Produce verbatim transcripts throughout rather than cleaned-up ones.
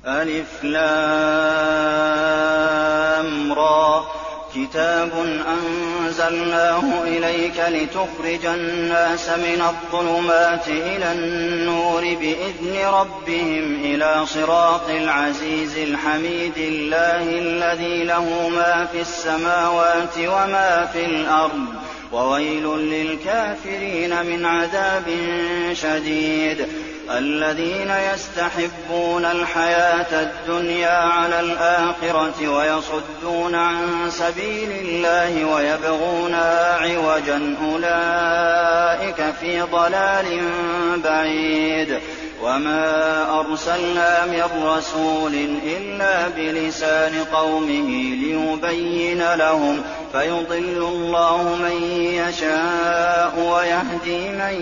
ألف لام را كتاب أنزلناه إليك لتخرج الناس من الظلمات إلى النور بإذن ربهم إلى صراط العزيز الحميد الله الذي له ما في السماوات وما في الأرض وويل للكافرين من عذاب شديد الذين يستحبون الحياة الدنيا على الآخرة ويصدون عن سبيل الله ويبغونها عوجا أولئك في ضلال بعيد وما أرسلنا من رسول إلا بلسان قومه ليبين لهم فيضل الله من يشاء ويهدي من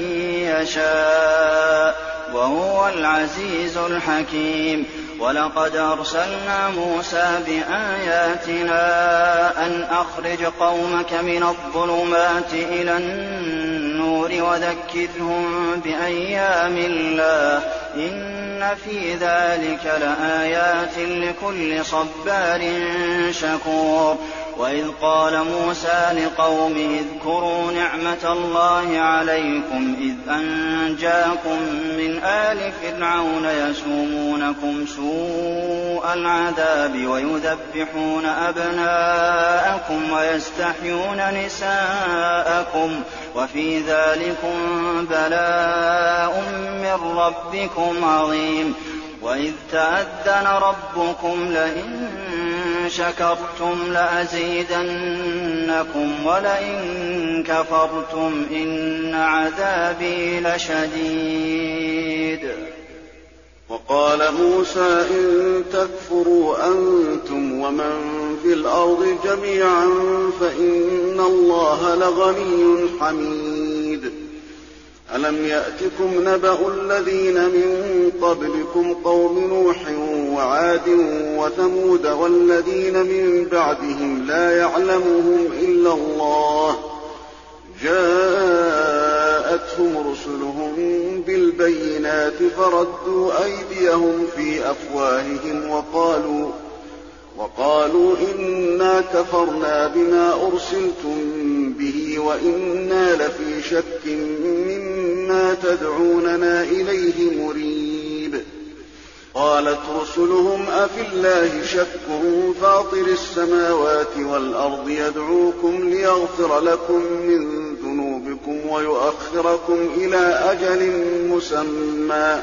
يشاء وهو العزيز الحكيم ولقد أرسلنا موسى بآياتنا أن أخرج قومك من الظلمات إلى النور وذكرهم بأيام الله إن في ذلك لآيات لكل صبار شكور وإذ قال موسى لقومه اذكروا نعمة الله عليكم إذ أنجاكم من آل فرعون يسومونكم سوء العذاب ويذبحون أبناءكم ويستحيون نساءكم وفي ذلكم بلاء من ربكم عظيم وإذ تأذن ربكم لئن شكرتم لأزيدنكم ولئن كفرتم إن عذابي لشديد. وقال موسى إن تكفروا أنتم ومن في الأرض جميعا فإن الله لغني حميد. ألم يأتكم نبأ الذين من قبلكم قوم نوح وعاد وثمود والذين من بعدهم لا يعلمهم إلا الله جاءتهم رسلهم بالبينات فردوا أيديهم في أفواههم وقالوا وقالوا إنا كفرنا بما أرسلتم به وإنا لفي شك مما تدعوننا إليه مريب. قالت رسلهم أفي الله شك فاطر السماوات والأرض يدعوكم ليغفر لكم من ذنوبكم ويؤخركم إلى أجل مسمى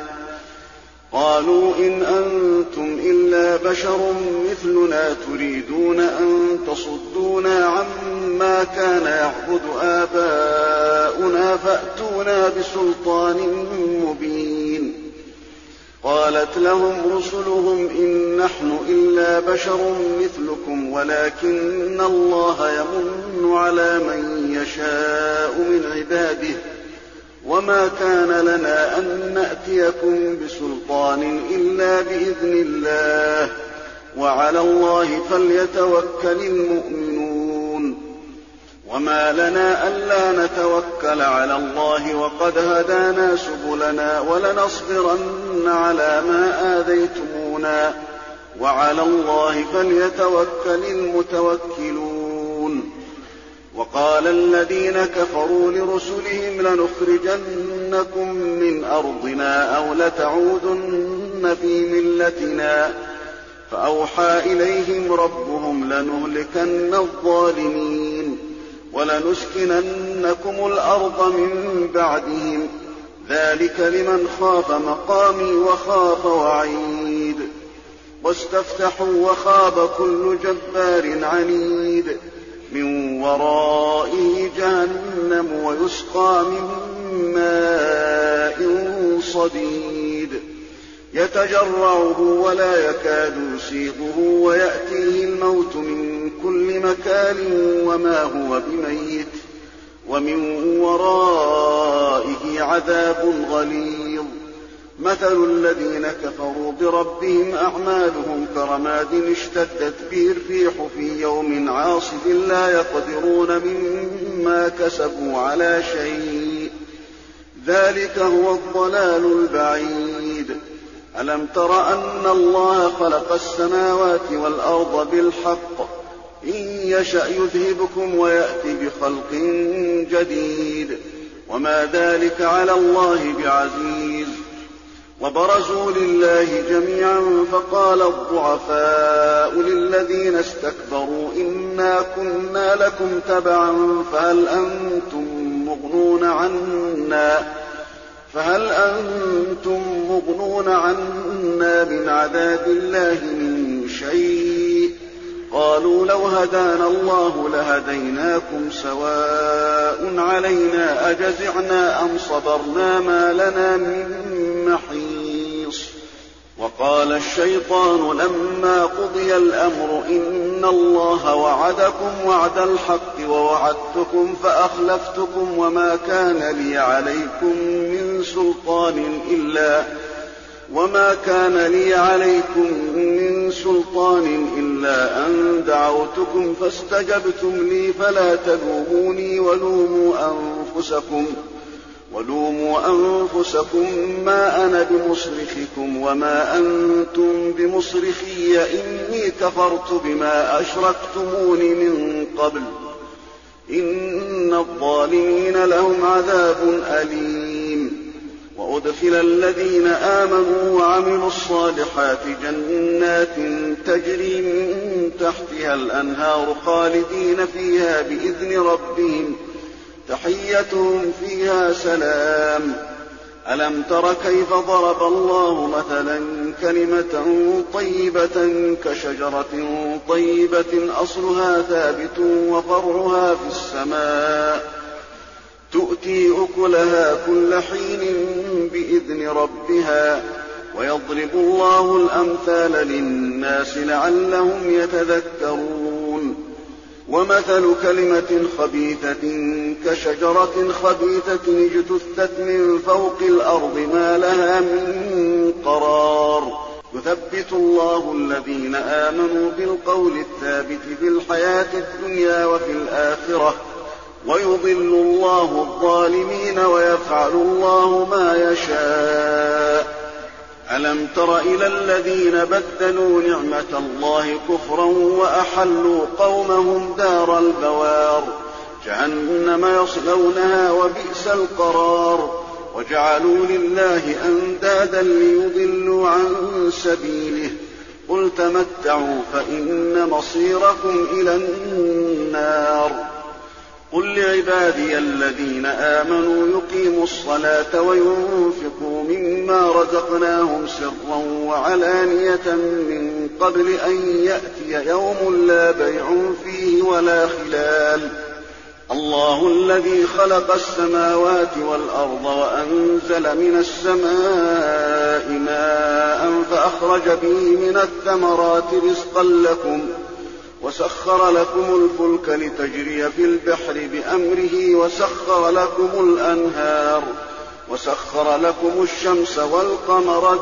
قالوا إن أنتم إلا بشر مثلنا تريدون أن تصدونا عما كان يعبد آباؤنا فأتونا بسلطان مبين. قالت لهم رسلهم إن نحن إلا بشر مثلكم ولكن الله يمن على من يشاء من عباده وما كان لنا أن نأتيكم بسلطان إلا بإذن الله وعلى الله فليتوكل المؤمنون. وما لنا ألا نتوكل على الله وقد هدانا سبلنا ولنصبرن على ما آذيتمونا وعلى الله فليتوكل المتوكلون. وقال الذين كفروا لرسلهم لنخرجنكم من أرضنا أو لتعودن في ملتنا فأوحى إليهم ربهم لنهلكن الظالمين ولنسكننكم الأرض من بعدهم ذلك لمن خاف مقامي وخاف وعيد. واستفتحوا وخاب كل جبار عنيد من ورائه جهنم ويسقى من ماء صديد يتجرعه ولا يكاد يسيغه ويأتيه الموت من كل مكان وما هو بميت ومن ورائه عذاب غليظ. مثل الذين كفروا بربهم أعمالهم كرماد اشتدت به الريح في يوم عاصف لا يقدرون مما كسبوا على شيء ذلك هو الضلال البعيد. ألم تر أن الله خلق السماوات والأرض بالحق إن يشأ يذهبكم ويأتي بخلق جديد وما ذلك على الله بعزيز. وبرزوا لله جميعا فقال الضعفاء للذين استكبروا إنا كنا لكم تبعا فهل أنتم مغنون عنا فهل أنتم مغنون عنا من عذاب الله من شيء قالوا لو هدانا الله لهديناكم سواء علينا أجزعنا أم صبرنا ما لنا من محيص. وقال الشيطان لما قضي الأمر إن الله وعدكم وعد الحق ووعدتكم فأخلفتكم وما كان لي عليكم من سلطان إلا وما كان لي عليكم من سلطان إلا أن دعوتكم فاستجبتم لي فلا تلوموني ولوموا أنفسكم ولوموا أنفسكم ما أنا بمصرخكم وما أنتم بمصرخي إني كفرت بما أشركتمون من قبل إن الظالمين لهم عذاب أليم. وأدخل الذين آمنوا وعملوا الصالحات جنات تجري من تحتها الأنهار خالدين فيها بإذن ربهم تحيتهم فيها سلام. ألم تر كيف ضرب الله مثلا كلمة طيبة كشجرة طيبة أصلها ثابت وفرعها في السماء تؤتي أكلها كل حين بإذن ربها ويضرب الله الأمثال للناس لعلهم يتذكرون. ومثل كلمة خبيثة كشجرة خبيثة اجتثت من فوق الأرض ما لها من قرار يثبت الله الذين آمنوا بالقول الثابت في الحياة الدنيا وفي الآخرة ويضل الله الظالمين ويفعل الله ما يشاء. ألم تر إلى الذين بدلوا نعمة الله كفرا وأحلوا قومهم دار البوار جهنم يصلونها وبئس القرار وجعلوا لله أندادا ليضلوا عن سبيله قل تمتعوا فإن مصيركم إلى النار. قل لعبادي الذين آمنوا يقيموا الصلاة وينفقوا مما رزقناهم سرا وعلانية من قبل أن يأتي يوم لا بيع فيه ولا خلال. الله الذي خلق السماوات والأرض وأنزل من السماء ماء فأخرج به من الثمرات رزقا لكم وسخر لكم الفلك لتجري في البحر بأمره وسخر لكم الأنهار وسخر لكم الشمس والقمر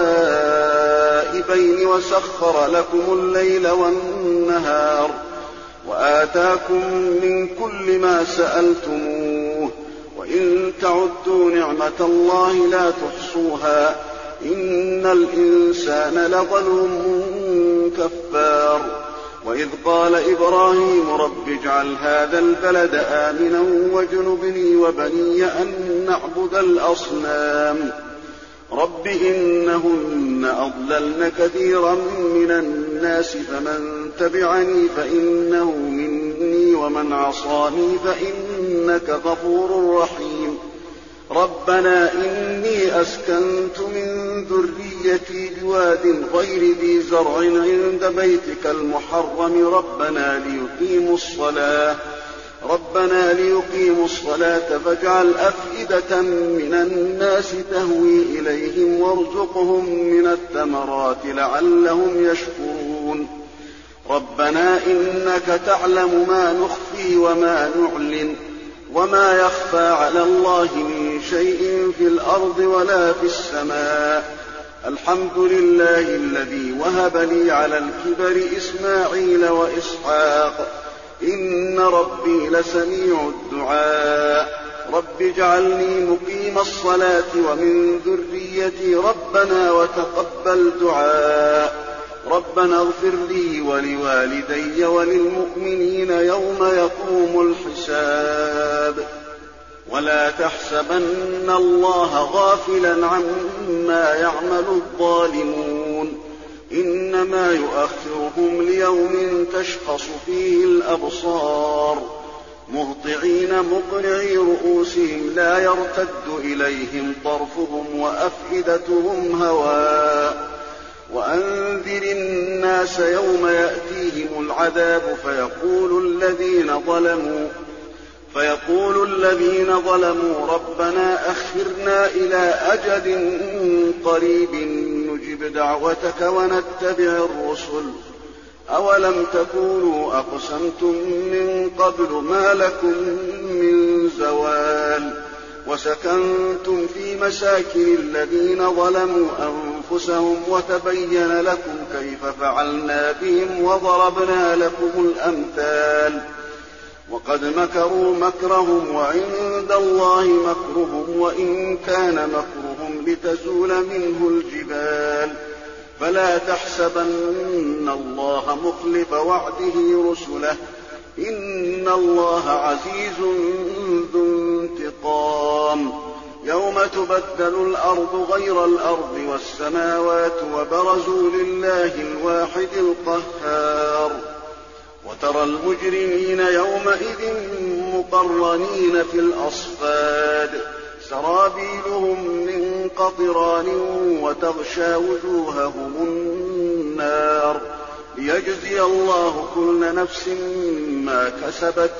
دائبين وسخر لكم الليل والنهار وآتاكم من كل ما سألتموه وإن تعدوا نعمة الله لا تحصوها إن الإنسان لظلوم كفار. وإذ قال إبراهيم رب اجعل هذا البلد آمنا واجنبني وبني أن نعبد الأصنام رب إنهن أضللن كثيرا من الناس فمن تبعني فإنه مني ومن عصاني فإنك غفور رحيم. ربنا إني أسكنت من ذريتي بواد غير ذي زرع عند بيتك المحرم ربنا ليقيموا الصلاة ربنا ليقيموا الصلاة فاجعل أفئدة من الناس تهوي إليهم وارزقهم من الثمرات لعلهم يشكرون. ربنا إنك تعلم ما نخفي وما نعلن وما يخفى على الله من شيء في الأرض ولا في السماء. الحمد لله الذي وهب لي على الكبر إسماعيل وإسحاق إن ربي لسميع الدعاء. رب اجعلني مقيم الصلاة ومن ذريتي رب ربنا وتقبل دعاء ربنا اغفر لي ولوالدي وللمؤمنين يوم يقوم الحساب ولا تحسبن الله غافلا عما يعمل الظالمون إنما يؤخرهم ليوم تشخص فيه الأبصار مهطعين مقنعي رؤوسهم لا يرتد إليهم طرفهم وأفئدتهم هواء وأنذر الناس يوم يأتيهم العذاب فيقول الذين ظلموا فيقول الذين ظلموا ربنا أخرنا إلى أجل قريب نجب دعوتك ونتبع الرسل أولم تكونوا أقسمتم من قبل ما لكم من زوال وسكنتم في مساكن الذين ظلموا أنفسهم وتبين لكم كيف فعلنا بهم وضربنا لكم الأمثال وقد مكروا مكرهم وعند الله مكرهم وإن كان مكرهم لتزول منه الجبال فلا تحسبن الله مخلف وعده رسله إن الله عزيز ذو انتقام يوم تبدل الأرض غير الأرض والسماوات وبرزوا لله الواحد القهار وترى المجرمين يومئذ مقرنين في الأصفاد سرابيلهم من قطران وتغشى وجوههم النار ليجزي الله كل نفس ما كسبت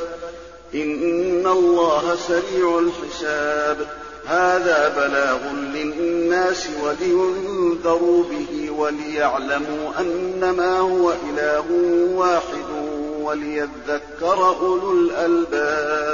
إن الله سريع الحساب هذا بلاغ للناس ولينذروا به وليعلموا أنما هو إله واحد وليذكر أولو الألباب